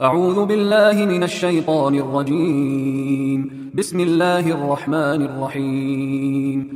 أعوذ بالله من الشيطان الرجيم. بسم الله الرحمن الرحيم.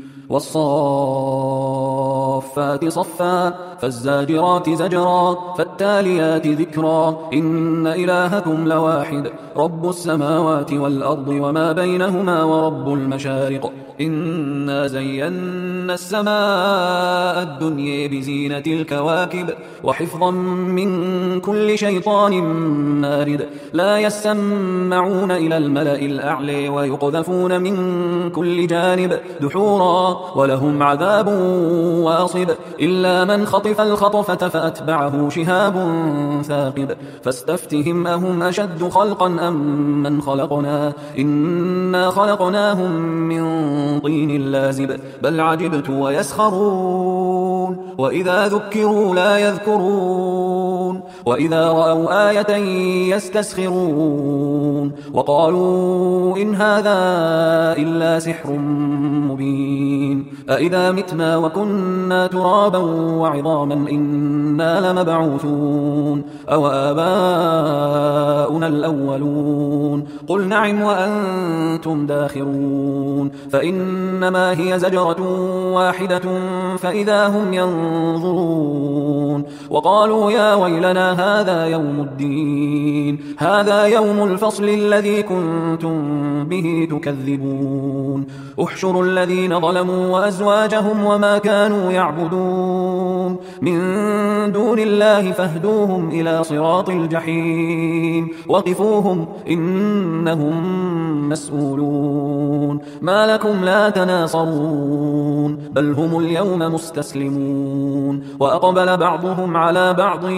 والصافات صفا فالزاجرات زجرا فالتاليات ذكرا إن إلهكم لواحد رب السماوات والأرض وما بينهما ورب المشارق إنا زينا السماء الدنيا بزينة الكواكب وحفظا من كل شيطان مارد لا يسمعون إلى الملأ الأعلى ويقذفون من كل جانب دحورا ولهم عذاب واصب إلا من خطف الخطفة فأتبعه شهاب ثاقب فاستفتهم أهم أشد خلقا أم من خلقنا إنا خلقناهم من طين لازب بل عجبت ويسخرون وإذا ذكروا لا يذكرون وإذا رأوا آية يستسخرون وقالوا إن هذا إلا سحر مبين أإذا متنا وكنا ترابا وعظاما إنا لمبعوثون أو آباؤنا الأولون قل نعم وأنتم داخرون فإنما هي زجرة واحدة فإذا هم ينظرون وقالوا يا ويلنا هذا يوم الدين هذا يوم الفصل الذي كنتم به تكذبون احشروا الذين ظلموا وأزواجهم وما كانوا يعبدون من دون الله فاهدوهم إلى صراط الجحيم وقفوهم إنهم مسؤولون ما لكم لا تناصرون بل هم اليوم مستسلمون وأقبل بعضهم على بعض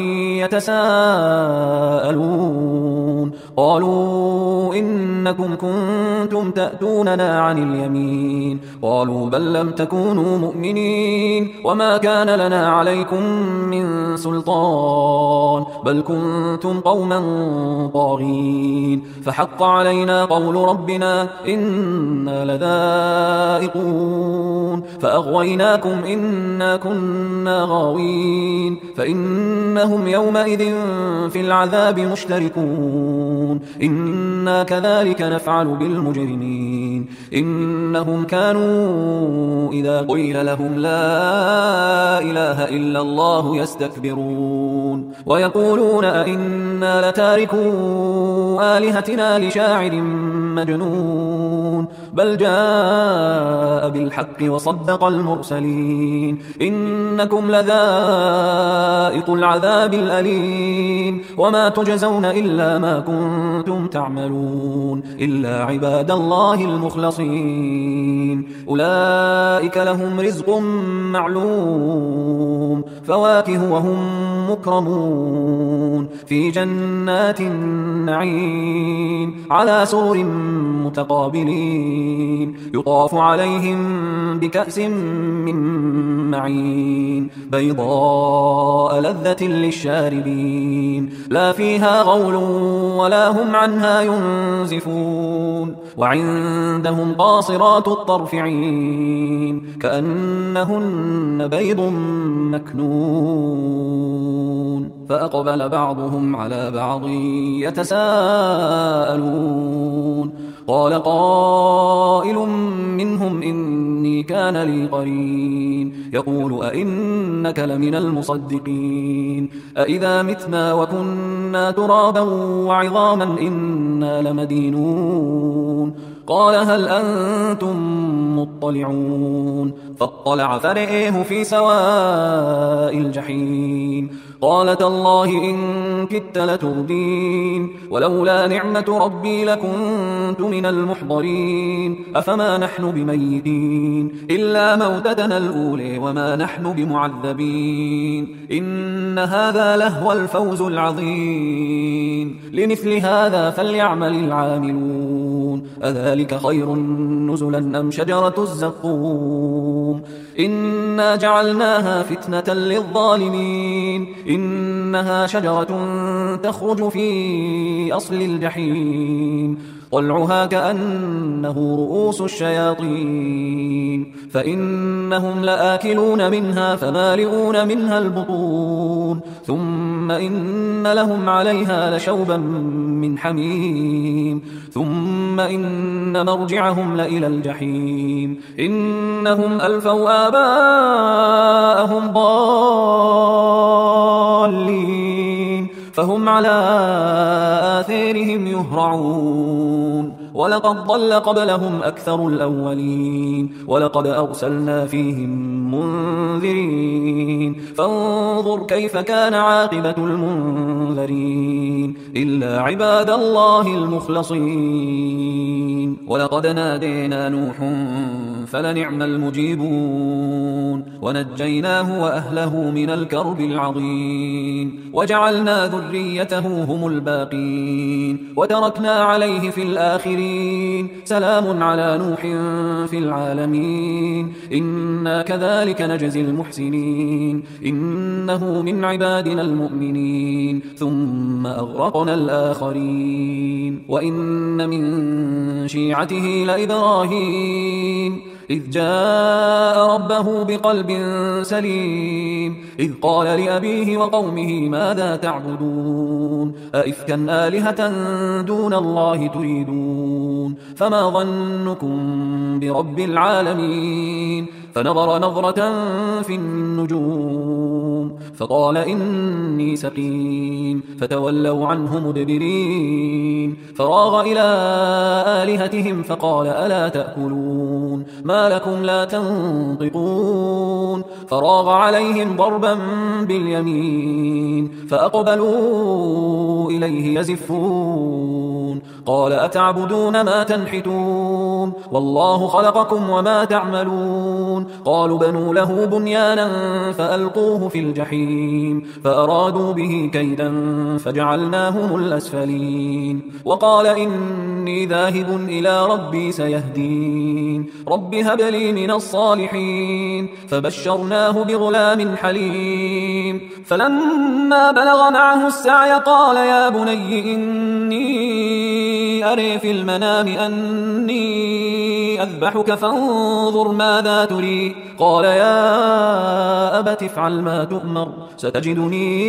يتساءلون قالوا إنكم كنتم تأتوننا عن اليمين قالوا بل لم تكونوا مؤمنين وما كان لنا عليكم من سلطان بل كنتم قوما طاغين فحق علينا قول ربنا إنا لذائقون فأغويناكم إنا كنا غاوين فإنهم يومئذ في العذاب مشتركون إنا كذلك نفعل بالمجرمين إنهم كانوا إذا قيل لهم لا إله إلا الله يستكبرون ويقولون أئنا لتاركو آلهتنا لشاعر مجنون بل جاء بالحق وصدق المرسلين إنكم لذائق العذاب الأليم وما تجزون إلا ما كنتم تعملون إلا عباد الله المخلصين أولئك لهم رزق معلوم فواكه وهم مكرمون في جنات النعيم على سرر متقابلين يطاف عليهم بكأس من معين بيضاء لذة للشاربين لا فيها غول ولا هم عنها ينزفون وعندهم قاصرات الطرف عين كأنهن بيض مكنون فأقبل بعضهم على بعض يتساءلون قال قائل منهم إني كان لي قرين يقول أئنك لمن المصدقين أئذا متنا وكنا ترابا وعظاما إنا لمدينون قال هل أنتم مطلعون فاطلع فرئه في سواء الجحيم قال تالله إن كدت لتردين ولولا نعمة ربي لكنت من المحضرين أفما نحن بميتين إلا موتتنا الأولى وما نحن بمعذبين إن هذا لهو الفوز العظيم لمثل هذا فليعمل العاملون أذلك خير نزلا أم شجرة الزقوم إنا جعلناها فتنة للظالمين إنها شجرة تخرج في أصل الجحيم طلعها كأنه رؤوس الشياطين فإنهم لآكلون منها فمالئون منها البطون ثم إن لهم عليها لشوبا من حميم ثم إن مرجعهم لإلى الجحيم إنهم ألفوا آباءهم ضالين فهم على آثارهم يهرعون ولقد ضل قبلهم أكثر الأولين ولقد أرسلنا فيهم منذرين فانظر كيف كان عاقبة المنذرين إلا عباد الله المخلصين ولقد نادينا نوح فلنعم المجيبون ونجيناه وأهله من الكرب العظيم وجعلنا ذريته هم الباقين وتركنا عليه في الآخرين سلام على نوح في العالمين إنا كذلك نجزي المحسنين إنه من عبادنا المؤمنين ثم أغرقنا الآخرين وإن من شيعته لإبراهيم إذ جاء ربه بقلب سليم إذ قال لأبيه وقومه ماذا تعبدون أئفكا آلهة دون الله تريدون فما ظنكم برب العالمين فنظر نظرة في النجوم فقال إني سقيم فتولوا عنه مدبرين فراغ إلى آلهتهم فقال ألا تأكلون ما لكم لا تنطقون فراغ عليهم ضربا باليمين فأقبلوا إليه يزفون قال أتعبدون ما تنحتون والله خلقكم وما تعملون قالوا بنوا له بنيانا فألقوه في الجحيم فأرادوا به كيدا فجعلناهم الأسفلين وقال إني ذاهب إلى ربي سيهدين رب هب لي من الصالحين فبشرناه بغلام حليم فلما بلغ معه السعي قال يا بني إني أري في المنام أني أذبحك فانظر ماذا تري قال يا أبت افعل ما تؤمر ستجدني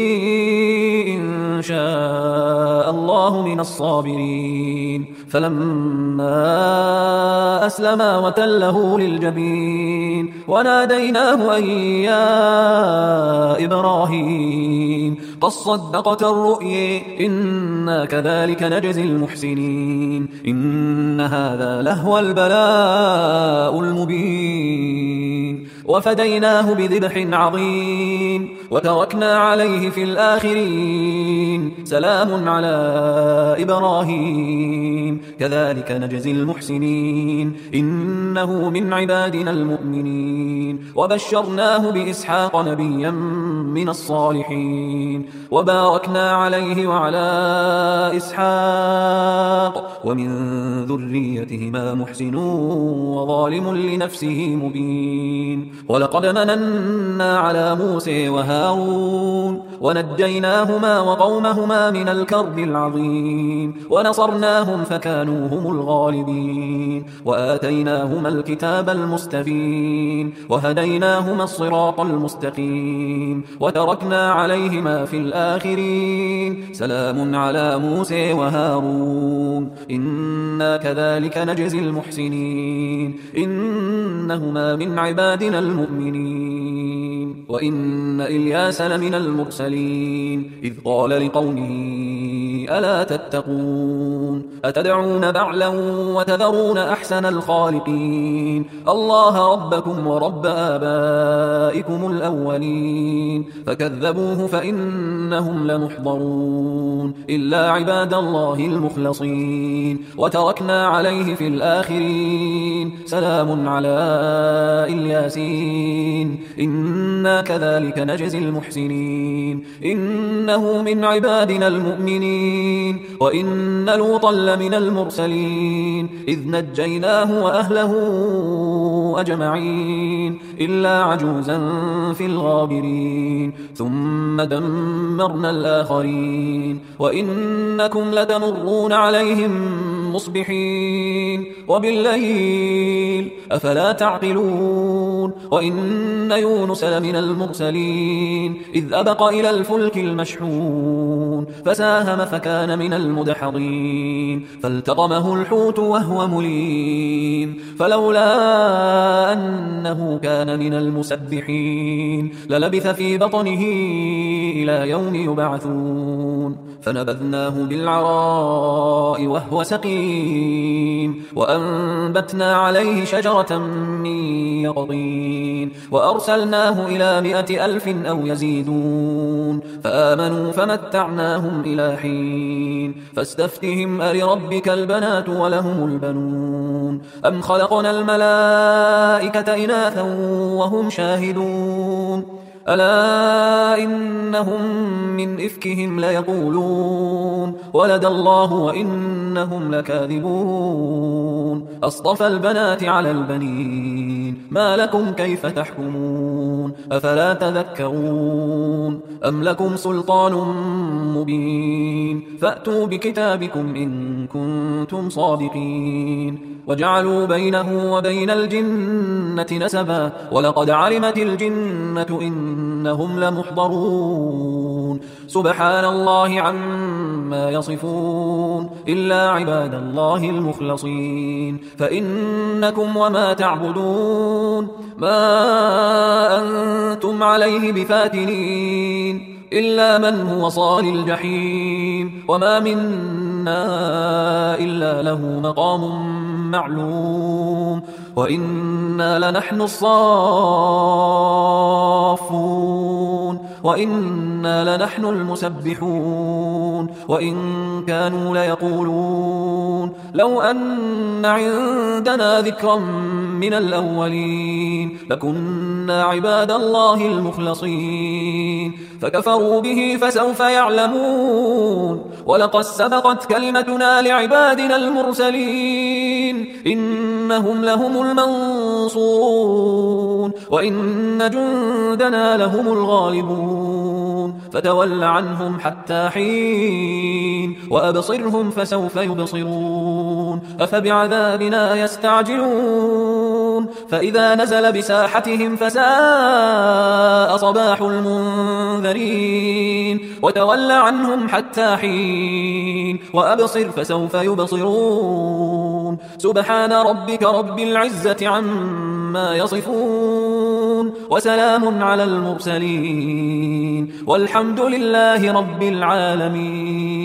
إن شاء الله من الصابرين فلما أسلما وتله للجبين وناديناه أن يا إبراهيم قد صدقت الرؤيا إنا كذلك نجزي المحسنين إن هذا لهو البلاء المبين وفديناه بذبح عظيم وتركنا عليه في الآخرين سلام على إبراهيم كذلك نجزي المحسنين إنه من عبادنا المؤمنين وبشرناه بإسحاق نبيا من الصالحين وباركنا عليه وعلى إسحاق ومن ذريتهما محسن وظالم لنفسه مبين ولقد مننا على موسى وهارون ونجيناهما وقومهما من الكرب العظيم ونصرناهم فكانوا هم الغالبين وآتيناهما الكتاب المستبين وهديناهما الصراط المستقيم وتركنا عليهما في الآخرين سلام على موسى وهارون إنا كذلك نجزي المحسنين إنهما من عبادنا المؤمنين وإن إلياس لمن المرسلين إذ قال لقومه ألا تتقون أتدعون بعلا وتذرون أحسن الخالقين الله ربكم ورب آبائكم الأولين فكذبوه فإنهم لمحضرون إلا عباد الله المخلصين وتركنا عليه في الآخرين سلام على الياسين إنا كذلك نجزي المحسنين إنه من عبادنا المؤمنين وإن لوطا لمن المرسلين إذ نجيناه وأهله أجمعين إلا عجوزا في الغابرين ثم دمرنا الآخرين وإنكم لتمرون عليهم مصبحين وبالليل أفلا تعقلون وإن يونس لمن المرسلين إذ أبق إلى الفلك المشحون فساهم فكان من المدحضين فالتقمه الحوت وهو مليم فلولا أنه كان من المسبحين للبث في بطنه إلى يوم يبعثون فنبذناه بالعراء وهو سقيم وأنبتنا عليه شجرة من يقطين وأرسلناه إلى 100,000 أو يزيدون فآمنوا فمتعناهم إلى حين فاستفتهم ألربك البنات ولهم البنون أم خلقنا الملائكة إناثا وهم شاهدون ألا إنهم من إفكهم ليقولون ولد الله وإنهم لكاذبون أصطفى البنات على البنين ما لكم كيف تحكمون أفلا تذكرون أم لكم سلطان مبين فأتوا بكتابكم إن كنتم صادقين وجعلوا بينه وبين الجنة نسبا ولقد علمت الجنة إنهم لمحضرون سبحان الله عما يصفون إلا عباد الله المخلصين فإنكم وما تعبدون ما أنتم عليه بفاتنين إلا من هو صال الجحيم وما منا إلا له مقام معلوم وإنا لنحن الصافون وإنا لنحن المسبحون وإن كانوا ليقولون لو أن عندنا ذكرا من الأولين لكنا عباد الله المخلصين فكفروا به فسوف يعلمون ولقد سبقت كلمتنا لعبادنا المرسلين إنهم لهم المنصورون وإن جندنا لهم الغالبون فتول عنهم حتى حين وأبصرهم فسوف يبصرون أفبعذابنا يستعجلون فإذا نزل بساحتهم فساء صباح المنذرين وتول عنهم حتى حين وأبصر فسوف يبصرون سبحان ربك رب العزة عما يصفون وسلام على المرسلين والحمد لله رب العالمين.